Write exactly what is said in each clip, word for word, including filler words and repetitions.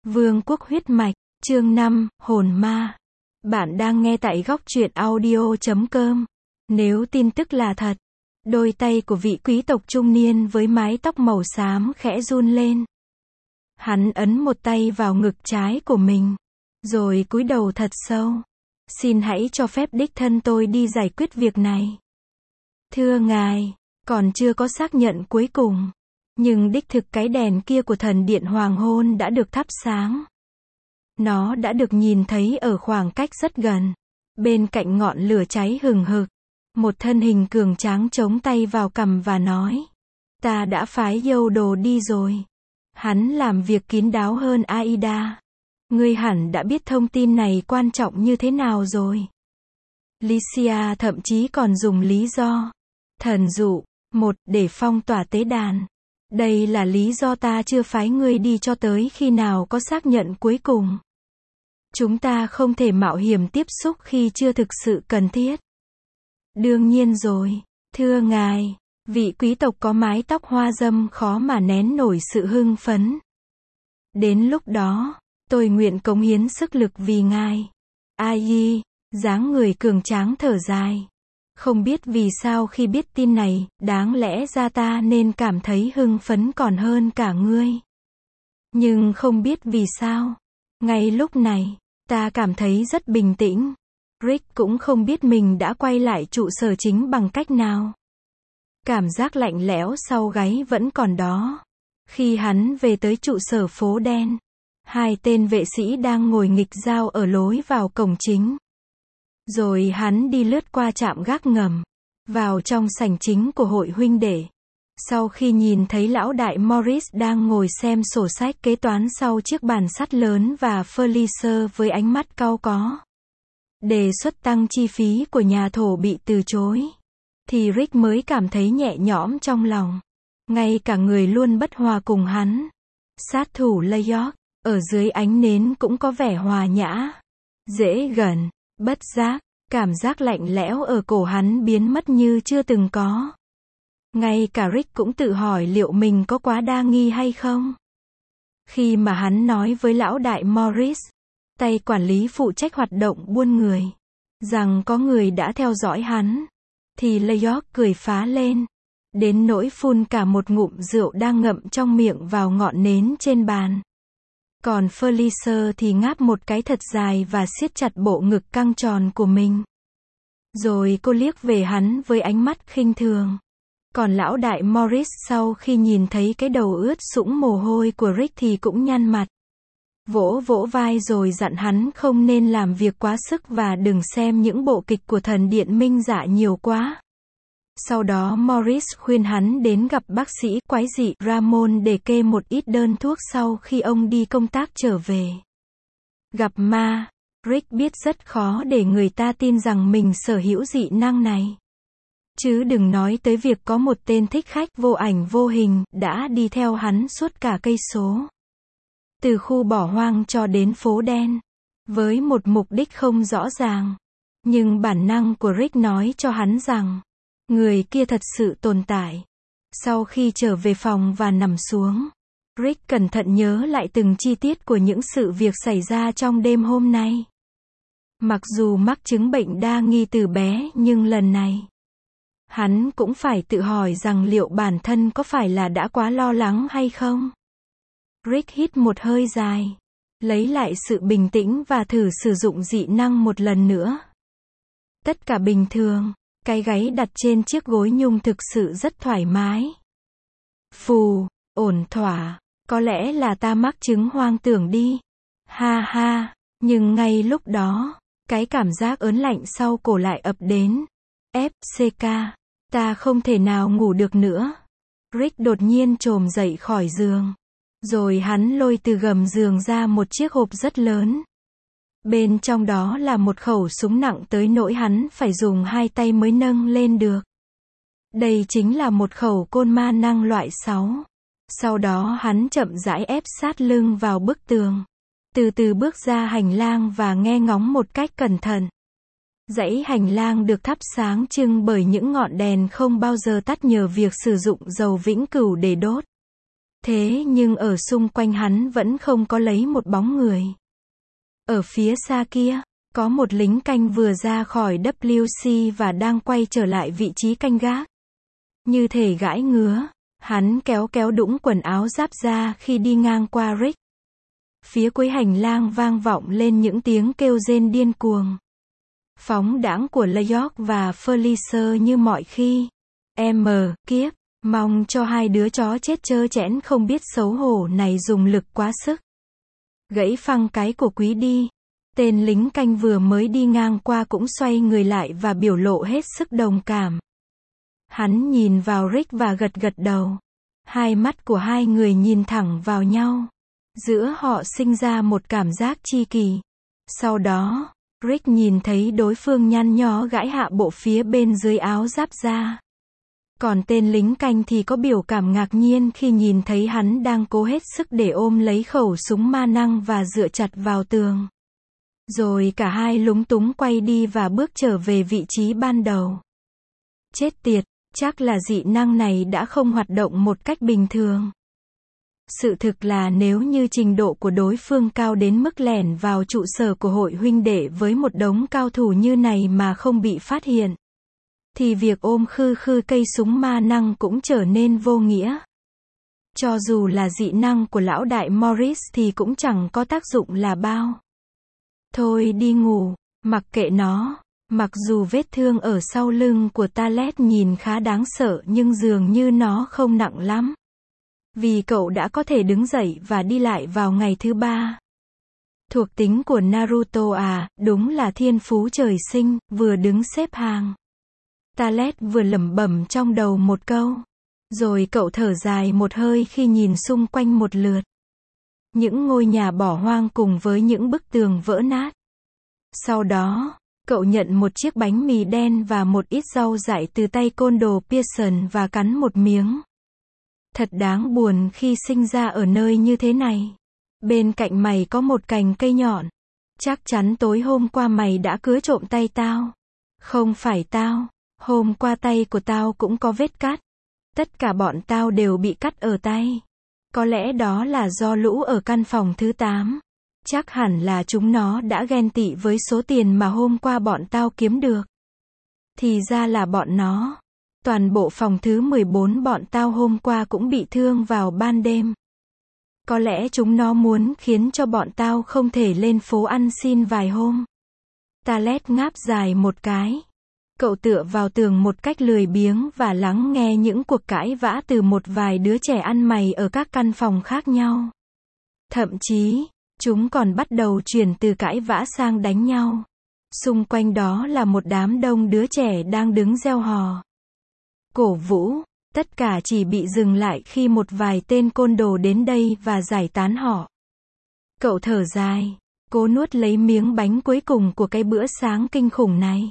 Vương quốc huyết mạch, chương năm, hồn ma. Bạn đang nghe tại góc truyện audio chấm com. Nếu tin tức là thật, đôi tay của vị quý tộc trung niên với mái tóc màu xám khẽ run lên. Hắn ấn một tay vào ngực trái của mình, rồi cúi đầu thật sâu. Xin hãy cho phép đích thân tôi đi giải quyết việc này. Thưa ngài, còn chưa có xác nhận cuối cùng. Nhưng đích thực cái đèn kia của thần điện hoàng hôn đã được thắp sáng. Nó đã được nhìn thấy ở khoảng cách rất gần. Bên cạnh ngọn lửa cháy hừng hực, một thân hình cường tráng chống tay vào cằm và nói: Ta đã phái dâu đồ đi rồi. Hắn làm việc kín đáo hơn Aida. Ngươi hẳn đã biết thông tin này quan trọng như thế nào rồi. Lycia thậm chí còn dùng lý do thần dụ, một, để phong tỏa tế đàn. Đây là lý do ta chưa phái ngươi đi cho tới khi nào có xác nhận cuối cùng. Chúng ta không thể mạo hiểm tiếp xúc khi chưa thực sự cần thiết. Đương nhiên rồi, thưa ngài. Vị quý tộc có mái tóc hoa dâm khó mà nén nổi sự hưng phấn. Đến lúc đó, tôi nguyện cống hiến sức lực vì ngài. Ai, dáng người cường tráng thở dài. Không biết vì sao khi biết tin này, đáng lẽ ra ta nên cảm thấy hưng phấn còn hơn cả ngươi. Nhưng không biết vì sao, ngay lúc này, ta cảm thấy rất bình tĩnh. Rick cũng không biết mình đã quay lại trụ sở chính bằng cách nào. Cảm giác lạnh lẽo sau gáy vẫn còn đó. Khi hắn về tới trụ sở phố đen, hai tên vệ sĩ đang ngồi nghịch dao ở lối vào cổng chính. Rồi hắn đi lướt qua trạm gác ngầm, vào trong sảnh chính của hội huynh đệ. Sau khi nhìn thấy lão đại Morris đang ngồi xem sổ sách kế toán sau chiếc bàn sắt lớn và Felicer với ánh mắt cau có. Đề xuất tăng chi phí của nhà thổ bị từ chối, thì Rick mới cảm thấy nhẹ nhõm trong lòng. Ngay cả người luôn bất hòa cùng hắn, sát thủ Layok, ở dưới ánh nến cũng có vẻ hòa nhã, dễ gần. Bất giác, cảm giác lạnh lẽo ở cổ hắn biến mất như chưa từng có. Ngay cả Rick cũng tự hỏi liệu mình có quá đa nghi hay không. Khi mà hắn nói với lão đại Morris, tay quản lý phụ trách hoạt động buôn người, rằng có người đã theo dõi hắn, thì Layok cười phá lên, đến nỗi phun cả một ngụm rượu đang ngậm trong miệng vào ngọn nến trên bàn. Còn Felicer thì ngáp một cái thật dài và siết chặt bộ ngực căng tròn của mình. Rồi cô liếc về hắn với ánh mắt khinh thường. Còn lão đại Morris sau khi nhìn thấy cái đầu ướt sũng mồ hôi của Rick thì cũng nhăn mặt. Vỗ vỗ vai rồi dặn hắn không nên làm việc quá sức và đừng xem những bộ kịch của thần điện minh dạ nhiều quá. Sau đó Morris khuyên hắn đến gặp bác sĩ quái dị Ramon để kê một ít đơn thuốc sau khi ông đi công tác trở về. Gặp ma, Rick biết rất khó để người ta tin rằng mình sở hữu dị năng này. Chứ đừng nói tới việc có một tên thích khách vô ảnh vô hình đã đi theo hắn suốt cả cây số. Từ khu bỏ hoang cho đến phố đen, với một mục đích không rõ ràng. Nhưng bản năng của Rick nói cho hắn rằng người kia thật sự tồn tại. Sau khi trở về phòng và nằm xuống, Rick cẩn thận nhớ lại từng chi tiết của những sự việc xảy ra trong đêm hôm nay. Mặc dù mắc chứng bệnh đa nghi từ bé nhưng lần này, hắn cũng phải tự hỏi rằng liệu bản thân có phải là đã quá lo lắng hay không. Rick hít một hơi dài, lấy lại sự bình tĩnh và thử sử dụng dị năng một lần nữa. Tất cả bình thường. Cái gáy đặt trên chiếc gối nhung thực sự rất thoải mái. Phù, ổn thỏa, có lẽ là ta mắc chứng hoang tưởng đi. Ha ha, nhưng ngay lúc đó, cái cảm giác ớn lạnh sau cổ lại ập đến. ép xê ca, ta không thể nào ngủ được nữa. Rick đột nhiên chồm dậy khỏi giường. Rồi hắn lôi từ gầm giường ra một chiếc hộp rất lớn. Bên trong đó là một khẩu súng nặng tới nỗi hắn phải dùng hai tay mới nâng lên được. Đây chính là một khẩu côn ma năng loại sáu. Sau đó hắn chậm rãi ép sát lưng vào bức tường. Từ từ bước ra hành lang và nghe ngóng một cách cẩn thận. Dãy hành lang được thắp sáng trưng bởi những ngọn đèn không bao giờ tắt nhờ việc sử dụng dầu vĩnh cửu để đốt. Thế nhưng ở xung quanh hắn vẫn không có lấy một bóng người. Ở phía xa kia, có một lính canh vừa ra khỏi W C và đang quay trở lại vị trí canh gác. Như thể gãi ngứa, hắn kéo kéo đũng quần áo giáp ra khi đi ngang qua Rick. Phía cuối hành lang vang vọng lên những tiếng kêu rên điên cuồng. Phóng đãng của Leyork và Felicer như mọi khi. Em kiếp, mong cho hai đứa chó chết trơ trẽn không biết xấu hổ này dùng lực quá sức. Gãy phăng cái của Quý đi. Tên lính canh vừa mới đi ngang qua cũng xoay người lại và biểu lộ hết sức đồng cảm. Hắn nhìn vào Rick và gật gật đầu. Hai mắt của hai người nhìn thẳng vào nhau. Giữa họ sinh ra một cảm giác chi kỳ. Sau đó, Rick nhìn thấy đối phương nhăn nhó gãi hạ bộ phía bên dưới áo giáp da. Còn tên lính canh thì có biểu cảm ngạc nhiên khi nhìn thấy hắn đang cố hết sức để ôm lấy khẩu súng ma năng và dựa chặt vào tường. Rồi cả hai lúng túng quay đi và bước trở về vị trí ban đầu. Chết tiệt, chắc là dị năng này đã không hoạt động một cách bình thường. Sự thực là nếu như trình độ của đối phương cao đến mức lẻn vào trụ sở của hội huynh đệ với một đống cao thủ như này mà không bị phát hiện, thì việc ôm khư khư cây súng ma năng cũng trở nên vô nghĩa. Cho dù là dị năng của lão đại Morris thì cũng chẳng có tác dụng là bao. Thôi đi ngủ, mặc kệ nó. Mặc dù vết thương ở sau lưng của Talet nhìn khá đáng sợ nhưng dường như nó không nặng lắm. Vì cậu đã có thể đứng dậy và đi lại vào ngày thứ ba. Thuộc tính của Naruto à, đúng là thiên phú trời sinh, vừa đứng xếp hàng. Talet vừa lẩm bẩm trong đầu một câu. Rồi cậu thở dài một hơi khi nhìn xung quanh một lượt. Những ngôi nhà bỏ hoang cùng với những bức tường vỡ nát. Sau đó, cậu nhận một chiếc bánh mì đen và một ít rau dại từ tay côn đồ Pearson và cắn một miếng. Thật đáng buồn khi sinh ra ở nơi như thế này. Bên cạnh mày có một cành cây nhọn. Chắc chắn tối hôm qua mày đã cứa trộm tay tao. Không phải tao. Hôm qua tay của tao cũng có vết cắt. Tất cả bọn tao đều bị cắt ở tay. Có lẽ đó là do lũ ở căn phòng thứ tám. Chắc hẳn là chúng nó đã ghen tị với số tiền mà hôm qua bọn tao kiếm được. Thì ra là bọn nó. Toàn bộ phòng thứ mười bốn bọn tao hôm qua cũng bị thương vào ban đêm. Có lẽ chúng nó muốn khiến cho bọn tao không thể lên phố ăn xin vài hôm. Talet ngáp dài một cái. Cậu tựa vào tường một cách lười biếng và lắng nghe những cuộc cãi vã từ một vài đứa trẻ ăn mày ở các căn phòng khác nhau. Thậm chí, chúng còn bắt đầu chuyển từ cãi vã sang đánh nhau. Xung quanh đó là một đám đông đứa trẻ đang đứng reo hò. Cổ vũ, tất cả chỉ bị dừng lại khi một vài tên côn đồ đến đây và giải tán họ. Cậu thở dài, cố nuốt lấy miếng bánh cuối cùng của cái bữa sáng kinh khủng này.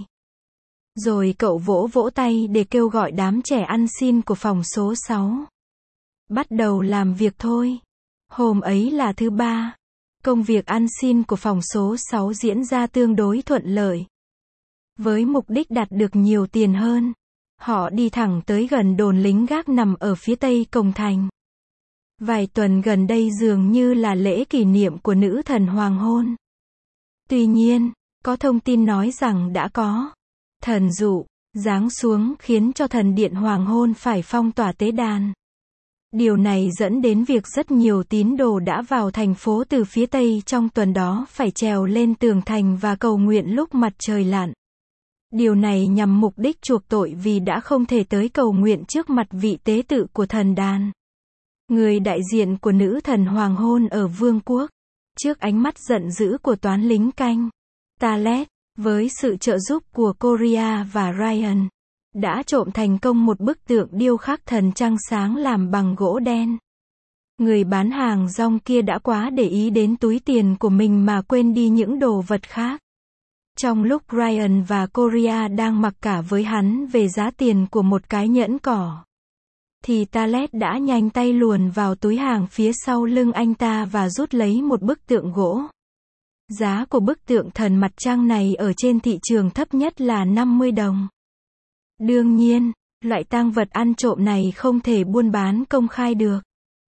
Rồi cậu vỗ vỗ tay để kêu gọi đám trẻ ăn xin của phòng số sáu. Bắt đầu làm việc thôi. Hôm ấy là thứ ba. Công việc ăn xin của phòng số sáu diễn ra tương đối thuận lợi. Với mục đích đạt được nhiều tiền hơn, họ đi thẳng tới gần đồn lính gác nằm ở phía tây cổng thành. Vài tuần gần đây dường như là lễ kỷ niệm của nữ thần hoàng hôn. Tuy nhiên, có thông tin nói rằng đã có thần dụ giáng xuống khiến cho thần điện hoàng hôn phải phong tỏa tế đàn. Điều này dẫn đến việc rất nhiều tín đồ đã vào thành phố từ phía Tây trong tuần đó phải trèo lên tường thành và cầu nguyện lúc mặt trời lặn. Điều này nhằm mục đích chuộc tội vì đã không thể tới cầu nguyện trước mặt vị tế tự của thần đàn. Người đại diện của nữ thần hoàng hôn ở vương quốc. Trước ánh mắt giận dữ của toán lính canh, Talet, với sự trợ giúp của Korea và Ryan, đã trộm thành công một bức tượng điêu khắc thần trăng sáng làm bằng gỗ đen. Người bán hàng rong kia đã quá để ý đến túi tiền của mình mà quên đi những đồ vật khác. Trong lúc Ryan và Korea đang mặc cả với hắn về giá tiền của một cái nhẫn cỏ, thì Talet đã nhanh tay luồn vào túi hàng phía sau lưng anh ta và rút lấy một bức tượng gỗ. Giá của bức tượng thần mặt trăng này ở trên thị trường thấp nhất là năm mươi đồng. Đương nhiên, loại tang vật ăn trộm này không thể buôn bán công khai được.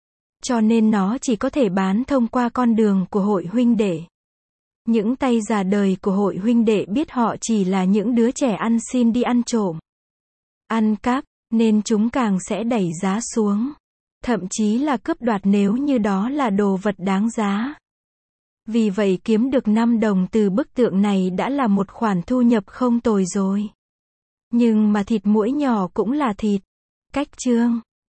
cho nên nó chỉ có thể bán thông qua con đường của hội huynh đệ. Những tay già đời của hội huynh đệ biết họ chỉ là những đứa trẻ ăn xin đi ăn trộm, ăn cắp, nên chúng càng sẽ đẩy giá xuống. Thậm chí là cướp đoạt nếu như đó là đồ vật đáng giá. Vì vậy kiếm được năm đồng từ bức tượng này đã là một khoản thu nhập không tồi rồi. Nhưng mà thịt muỗi nhỏ cũng là thịt. Cách chương